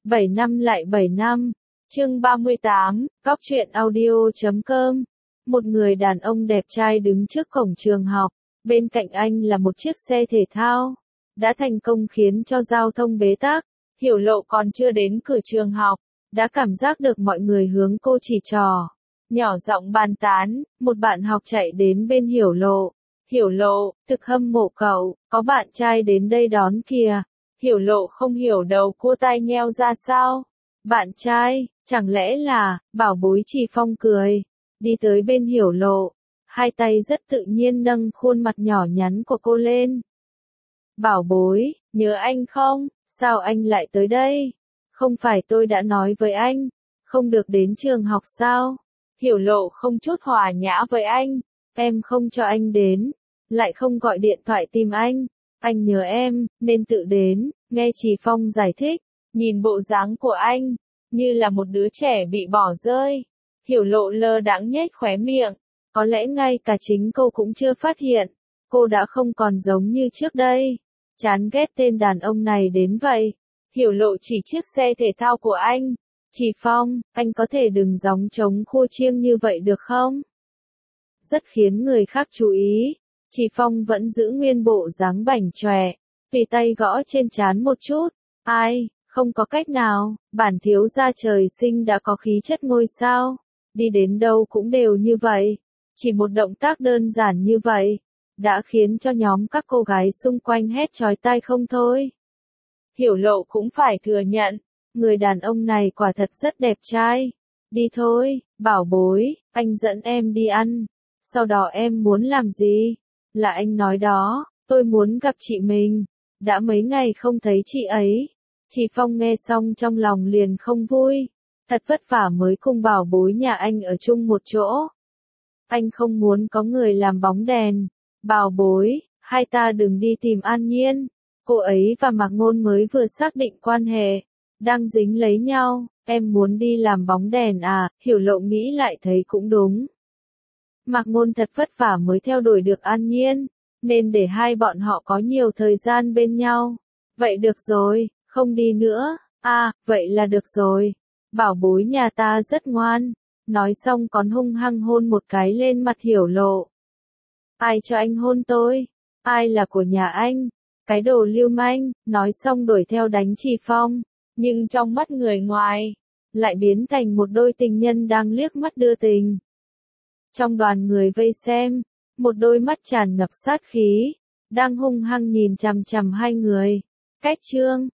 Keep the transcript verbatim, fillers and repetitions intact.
bảy năm lại bảy năm. Chương ba mươi tám, Góc truyện audio chấm com. Một người đàn ông đẹp trai đứng trước cổng trường học, bên cạnh anh là một chiếc xe thể thao, đã thành công khiến cho giao thông bế tắc. Hiểu Lộ còn chưa đến cửa trường học, đã cảm giác được mọi người hướng cô chỉ trỏ, nhỏ giọng bàn tán. Một bạn học chạy đến bên Hiểu Lộ. Hiểu Lộ, thực hâm mộ cậu, có bạn trai đến đây đón kìa. Hiểu Lộ không hiểu đầu cua tai nheo ra sao. Bạn trai, chẳng lẽ là, bảo bối Trì Phong cười, đi tới bên Hiểu Lộ, hai tay rất tự nhiên nâng khuôn mặt nhỏ nhắn của cô lên. Bảo bối, nhớ anh không, sao anh lại tới đây? Không phải tôi đã nói với anh, không được đến trường học sao? Hiểu Lộ không chút hòa nhã với anh, em không cho anh đến, lại không gọi điện thoại tìm anh, anh nhớ em, nên tự đến. Nghe Trì Phong giải thích, nhìn bộ dáng của anh, như là một đứa trẻ bị bỏ rơi. Hiểu Lộ lơ đãng nhếch khóe miệng, có lẽ ngay cả chính cô cũng chưa phát hiện, cô đã không còn giống như trước đây. Chán ghét tên đàn ông này đến vậy. Hiểu Lộ chỉ chiếc xe thể thao của anh. Trì Phong, anh có thể đừng gióng trống khua chiêng như vậy được không? Rất khiến người khác chú ý. Trì Phong vẫn giữ nguyên bộ dáng bảnh chòe, tùy tay gõ trên trán một chút. Ai, không có cách nào, bản thiếu gia trời sinh đã có khí chất ngôi sao, đi đến đâu cũng đều như vậy. Chỉ một động tác đơn giản như vậy, đã khiến cho nhóm các cô gái xung quanh hét chói tai không thôi. Hiểu Lộ cũng phải thừa nhận, người đàn ông này quả thật rất đẹp trai. Đi thôi, bảo bối, anh dẫn em đi ăn. Sau đó em muốn làm gì? Là anh nói đó, tôi muốn gặp chị mình. Đã mấy ngày không thấy chị ấy. Trì Phong nghe xong trong lòng liền không vui. Thật vất vả mới cùng bảo bối nhà anh ở chung một chỗ. Anh không muốn có người làm bóng đèn. Bảo bối, hai ta đừng đi tìm An Nhiên. Cô ấy và Mạc Ngôn mới vừa xác định quan hệ, đang dính lấy nhau. Em muốn đi làm bóng đèn à? Hiểu Lộ nghĩ lại thấy cũng đúng. Mạc Ngôn thật vất vả mới theo đuổi được An Nhiên, nên để hai bọn họ có nhiều thời gian bên nhau. Vậy được rồi, không đi nữa. À, vậy là được rồi. Bảo bối nhà ta rất ngoan. Nói xong còn hung hăng hôn một cái lên mặt Hiểu Lộ. Ai cho anh hôn tôi? Ai là của nhà anh? Cái đồ lưu manh. Nói xong đuổi theo đánh Trì Phong. Nhưng trong mắt người ngoài, lại biến thành một đôi tình nhân đang liếc mắt đưa tình. Trong đoàn người vây xem, một đôi mắt tràn ngập sát khí, đang hung hăng nhìn chằm chằm hai người. Cách chương,